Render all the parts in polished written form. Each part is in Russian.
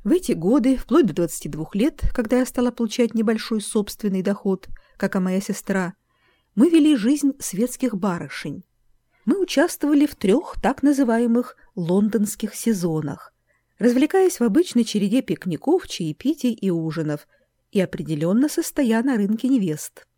В эти годы, вплоть до 22 лет, когда я стала получать небольшой собственный доход, как и моя сестра, мы вели жизнь светских барышень. Мы участвовали в 3 так называемых лондонских сезонах, развлекаясь в обычной череде пикников, чаепитий и ужинов, и определенно состоя на рынке невест.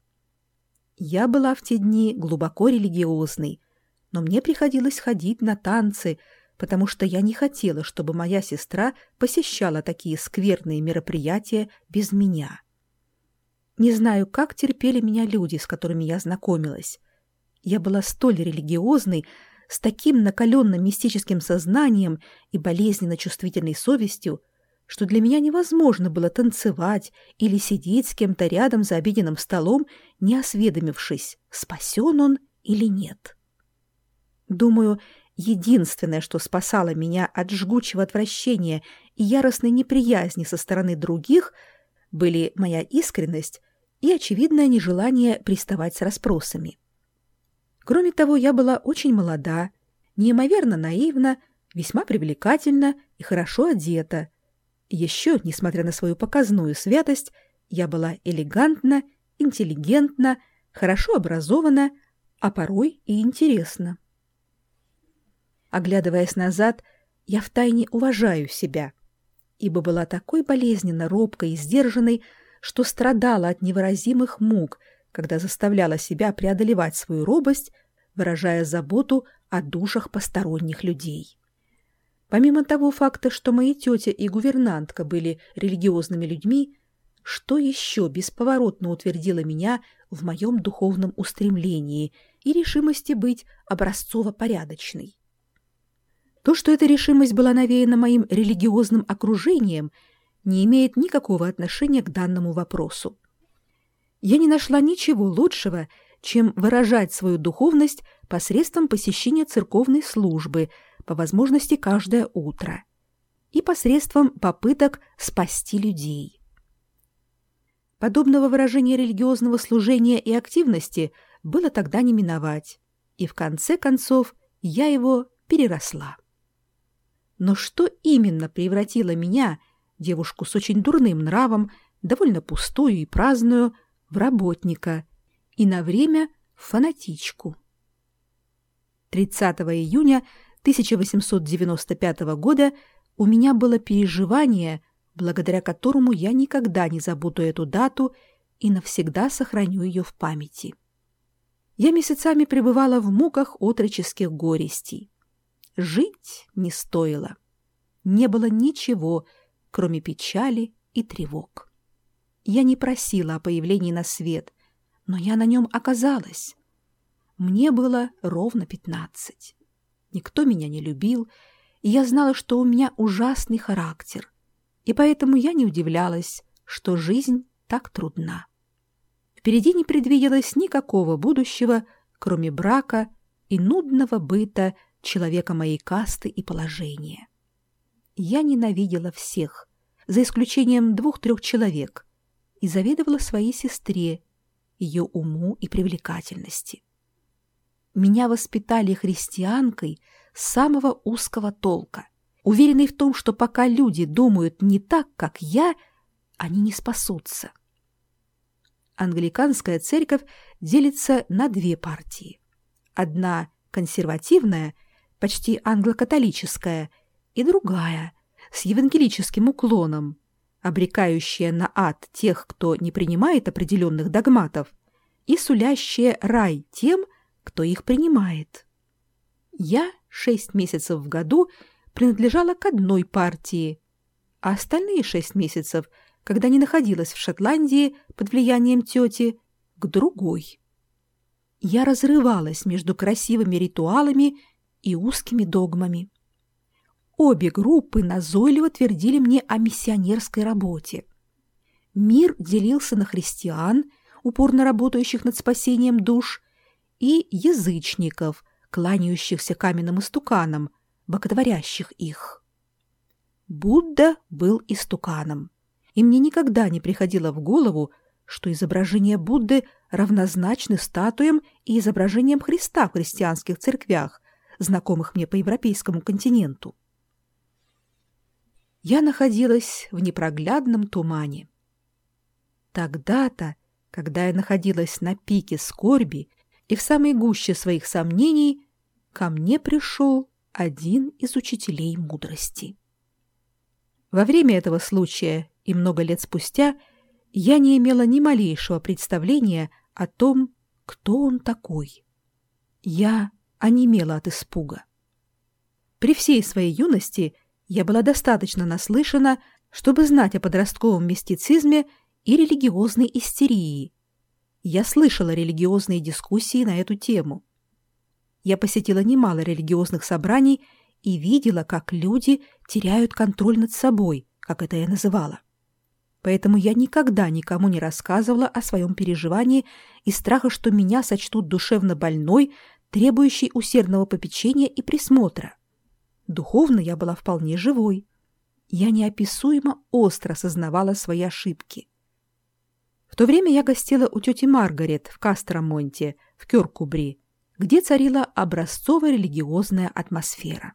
Я была в те дни глубоко религиозной, но мне приходилось ходить на танцы, потому что я не хотела, чтобы моя сестра посещала такие скверные мероприятия без меня. Не знаю, как терпели меня люди, с которыми я знакомилась. Я была столь религиозной, с таким накаленным мистическим сознанием и болезненно чувствительной совестью, что для меня невозможно было танцевать или сидеть с кем-то рядом за обеденным столом, не осведомившись, спасен он или нет. Думаю, единственное, что спасало меня от жгучего отвращения и яростной неприязни со стороны других, были моя искренность и очевидное нежелание приставать с расспросами. Кроме того, я была очень молода, неимоверно наивна, весьма привлекательна и хорошо одета. Еще, несмотря на свою показную святость, я была элегантна, интеллигентна, хорошо образована, а порой и интересна. Оглядываясь назад, я втайне уважаю себя, ибо была такой болезненно робкой и сдержанной, что страдала от невыразимых мук, когда заставляла себя преодолевать свою робость, выражая заботу о душах посторонних людей. Помимо того факта, что мои тетя и гувернантка были религиозными людьми, что еще бесповоротно утвердило меня в моем духовном устремлении и решимости быть образцово-порядочной. То, что эта решимость была навеяна моим религиозным окружением, не имеет никакого отношения к данному вопросу. Я не нашла ничего лучшего, чем выражать свою духовность посредством посещения церковной службы, по возможности каждое утро, и посредством попыток спасти людей. Подобного выражения религиозного служения и активности было тогда не миновать, и в конце концов я его переросла. Но что именно превратило меня, девушку с очень дурным нравом, довольно пустую и праздную, в работника и на время в фанатичку? 30 июня 1895 года у меня было переживание, благодаря которому я никогда не забуду эту дату и навсегда сохраню ее в памяти. Я месяцами пребывала в муках отроческих горестей. Жить не стоило. Не было ничего, кроме печали и тревог. Я не просила о появлении на свет, но я на нем оказалась. Мне было ровно 15. Никто меня не любил, и я знала, что у меня ужасный характер, и поэтому я не удивлялась, что жизнь так трудна. Впереди не предвиделось никакого будущего, кроме брака и нудного быта человека моей касты и положения. Я ненавидела всех, за исключением 2-3 человек, и завидовала своей сестре, ее уму и привлекательности. Меня воспитали христианкой самого узкого толка, уверенной в том, что пока люди думают не так, как я, они не спасутся. Англиканская церковь делится на 2 партии. Одна консервативная, почти англокатолическая, и другая с евангелическим уклоном, обрекающая на ад тех, кто не принимает определенных догматов, и сулящая рай тем, кто их принимает. Я 6 месяцев в году принадлежала к одной партии, а остальные 6 месяцев, когда не находилась в Шотландии под влиянием тети, к другой. Я разрывалась между красивыми ритуалами и узкими догмами. Обе группы назойливо твердили мне о миссионерской работе. Мир делился на христиан, упорно работающих над спасением душ, и язычников, кланяющихся каменным истуканам, боготворящих их. Будда был истуканом, и мне никогда не приходило в голову, что изображения Будды равнозначны статуям и изображениям Христа в христианских церквях, знакомых мне по европейскому континенту. Я находилась в непроглядном тумане. Тогда-то, когда я находилась на пике скорби и в самой гуще своих сомнений, ко мне пришел один из учителей мудрости. Во время этого случая и много лет спустя я не имела ни малейшего представления о том, кто он такой. Я онемела от испуга. При всей своей юности я была достаточно наслышана, чтобы знать о подростковом мистицизме и религиозной истерии. Я слышала религиозные дискуссии на эту тему. Я посетила немало религиозных собраний и видела, как люди теряют контроль над собой, как это я называла. Поэтому я никогда никому не рассказывала о своем переживании из страха, что меня сочтут душевно больной, требующей усердного попечения и присмотра. Духовно я была вполне живой. Я неописуемо остро сознавала свои ошибки. В то время я гостила у тети Маргарет в Кастромонте, в Кёркубри, где царила образцово-религиозная атмосфера.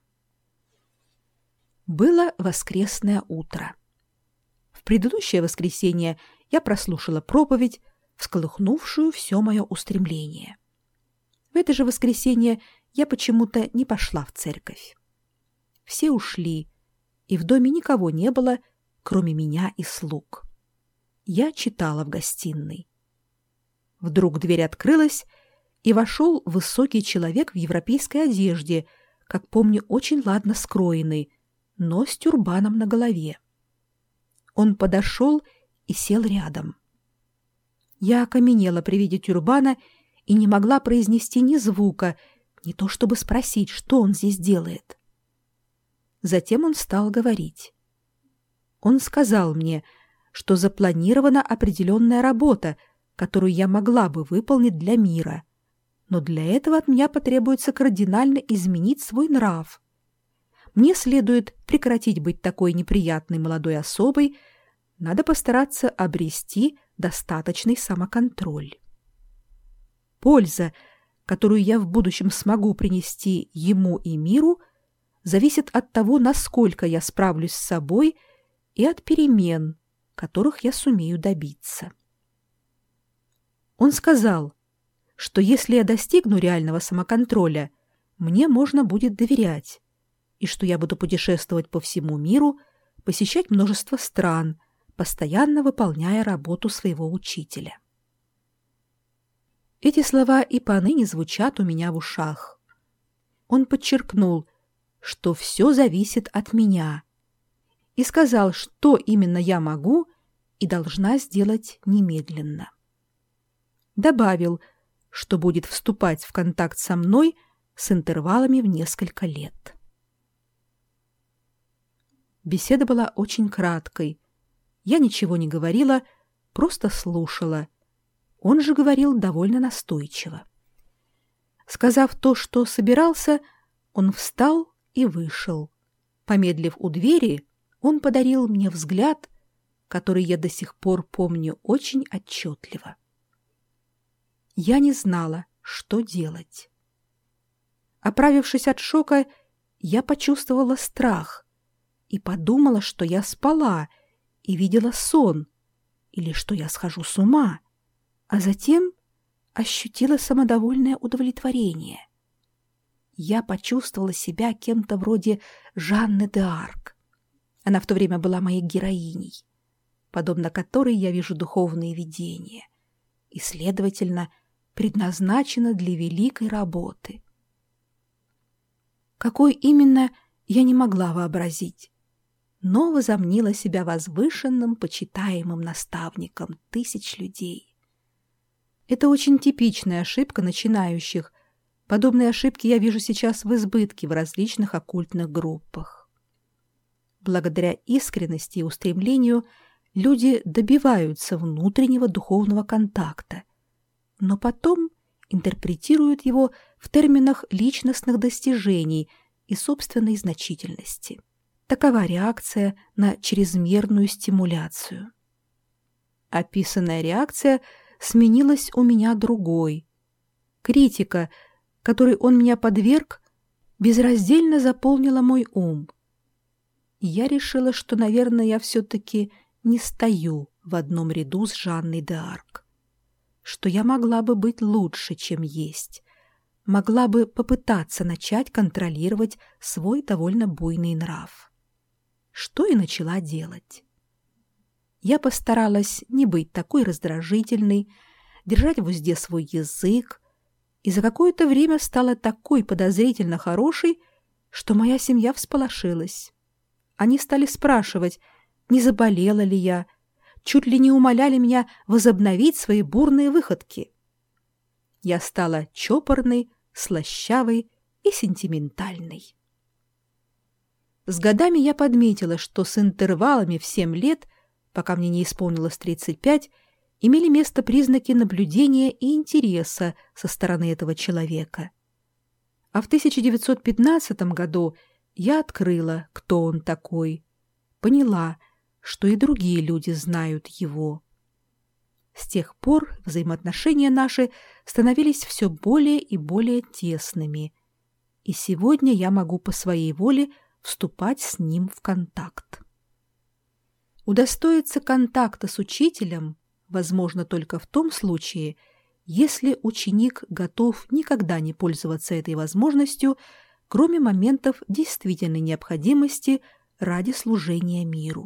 Было воскресное утро. В предыдущее воскресенье я прослушала проповедь, всколыхнувшую все мое устремление. В это же воскресенье я почему-то не пошла в церковь. Все ушли, и в доме никого не было, кроме меня и слуг. Я читала в гостиной. Вдруг дверь открылась, и вошел высокий человек в европейской одежде, как помню, очень ладно скроенный, но с тюрбаном на голове. Он подошел и сел рядом. Я окаменела при виде тюрбана и не могла произнести ни звука, не то чтобы спросить, что он здесь делает. Затем он стал говорить. Он сказал мне, что запланирована определенная работа, которую я могла бы выполнить для мира, но для этого от меня потребуется кардинально изменить свой нрав. Мне следует прекратить быть такой неприятной молодой особой, надо постараться обрести достаточный самоконтроль. Польза, которую я в будущем смогу принести ему и миру, зависит от того, насколько я справлюсь с собой, и от перемен, которых я сумею добиться. Он сказал, что если я достигну реального самоконтроля, мне можно будет доверять, и что я буду путешествовать по всему миру, посещать множество стран, постоянно выполняя работу своего учителя. Эти слова и поныне звучат у меня в ушах. Он подчеркнул, что все зависит от меня, и сказал, что именно я могу и должна сделать немедленно. Добавил, что будет вступать в контакт со мной с интервалами в несколько лет. Беседа была очень краткой. Я ничего не говорила, просто слушала. Он же говорил довольно настойчиво. Сказав то, что собирался, он встал и вышел. Помедлив у двери, он подарил мне взгляд, который я до сих пор помню очень отчетливо. Я не знала, что делать. Оправившись от шока, я почувствовала страх и подумала, что я спала и видела сон, или что я схожу с ума, а затем ощутила самодовольное удовлетворение. Я почувствовала себя кем-то вроде Жанны д'Арк. Она в то время была моей героиней, подобно которой я вижу духовные видения, и, следовательно, предназначена для великой работы. Какой именно, я не могла вообразить, но возомнила себя возвышенным, почитаемым наставником тысяч людей. Это очень типичная ошибка начинающих. Подобные ошибки я вижу сейчас в избытке в различных оккультных группах. Благодаря искренности и устремлению люди добиваются внутреннего духовного контакта, но потом интерпретируют его в терминах личностных достижений и собственной значительности. Такова реакция на чрезмерную стимуляцию. Описанная реакция сменилась у меня другой. Критика, которой он меня подверг, безраздельно заполнила мой ум. я решила, что, наверное, я все-таки не стою в одном ряду с Жанной д'Арк, что я могла бы быть лучше, чем есть, могла бы попытаться начать контролировать свой довольно буйный нрав. Что и начала делать. Я постаралась не быть такой раздражительной, держать в узде свой язык, и за какое-то время стала такой подозрительно хорошей, что моя семья всполошилась. Они стали спрашивать, не заболела ли я, чуть ли не умоляли меня возобновить свои бурные выходки. Я стала чопорной, слащавой и сентиментальной. С годами я подметила, что с интервалами в 7 лет, пока мне не исполнилось 35, имели место признаки наблюдения и интереса со стороны этого человека. А в 1915 году я открыла, кто он такой, поняла, что и другие люди знают его. С тех пор взаимоотношения наши становились все более и более тесными, и сегодня я могу по своей воле вступать с ним в контакт. Удостоиться контакта с учителем возможно только в том случае, если ученик готов никогда не пользоваться этой возможностью, кроме моментов действительной необходимости ради служения миру.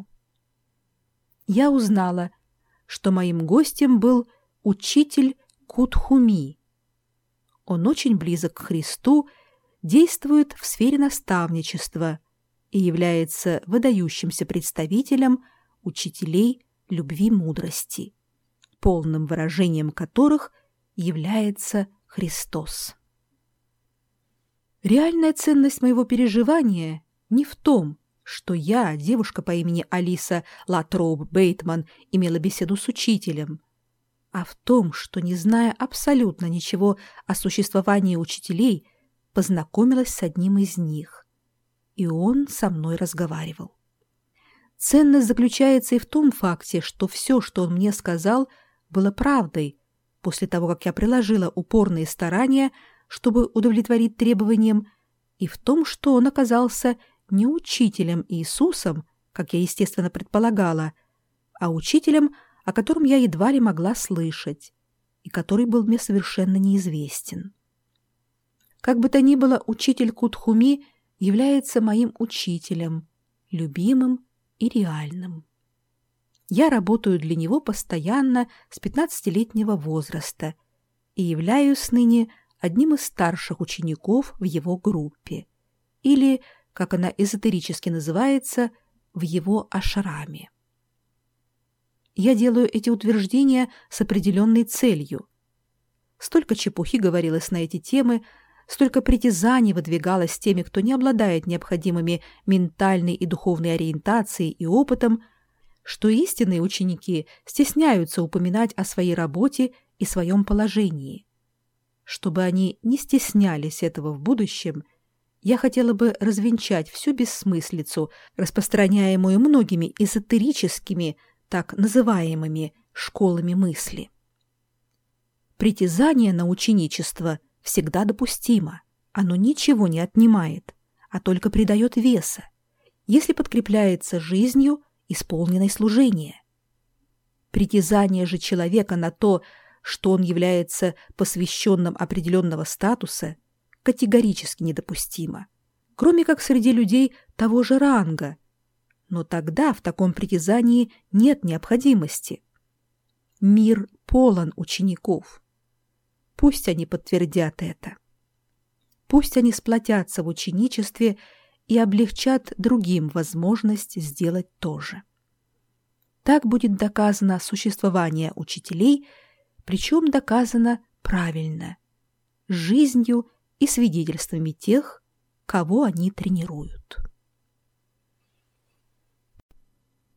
Я узнала, что моим гостем был учитель Кутхуми. Он очень близок к Христу, действует в сфере наставничества и является выдающимся представителем учителей любви-мудрости, полным выражением которых является Христос. Реальная ценность моего переживания не в том, что я, девушка по имени Алиса Латроуп Бейтман, имела беседу с учителем, а в том, что, не зная абсолютно ничего о существовании учителей, познакомилась с одним из них, и он со мной разговаривал. Ценность заключается и в том факте, что все, что он мне сказал, было правдой, после того, как я приложила упорные старания, чтобы удовлетворить требованиям, и в том, что он оказался не учителем Иисусом, как я, естественно, предполагала, а учителем, о котором я едва ли могла слышать, и который был мне совершенно неизвестен. Как бы то ни было, учитель Кутхуми является моим учителем, любимым и реальным. Я работаю для него постоянно с 15-летнего возраста и являюсь ныне одним из старших учеников в его группе, или, как она эзотерически называется, в его ашраме. Я делаю эти утверждения с определенной целью. Столько чепухи говорилось на эти темы, столько притязаний выдвигалось теми, кто не обладает необходимыми ментальной и духовной ориентацией и опытом, что истинные ученики стесняются упоминать о своей работе и своем положении. Чтобы они не стеснялись этого в будущем, я хотела бы развенчать всю бессмыслицу, распространяемую многими эзотерическими, так называемыми школами мысли. Притязание на ученичество всегда допустимо, оно ничего не отнимает, а только придает веса, если подкрепляется жизнью, исполненной служения. Притязание же человека на то, что он является посвященным определенного статуса, категорически недопустимо, кроме как среди людей того же ранга. Но тогда в таком притязании нет необходимости. Мир полон учеников. Пусть они подтвердят это. Пусть они сплотятся в ученичестве и облегчат другим возможность сделать то же. Так будет доказано существование учителей, причем доказано правильно, жизнью и свидетельствами тех, кого они тренируют.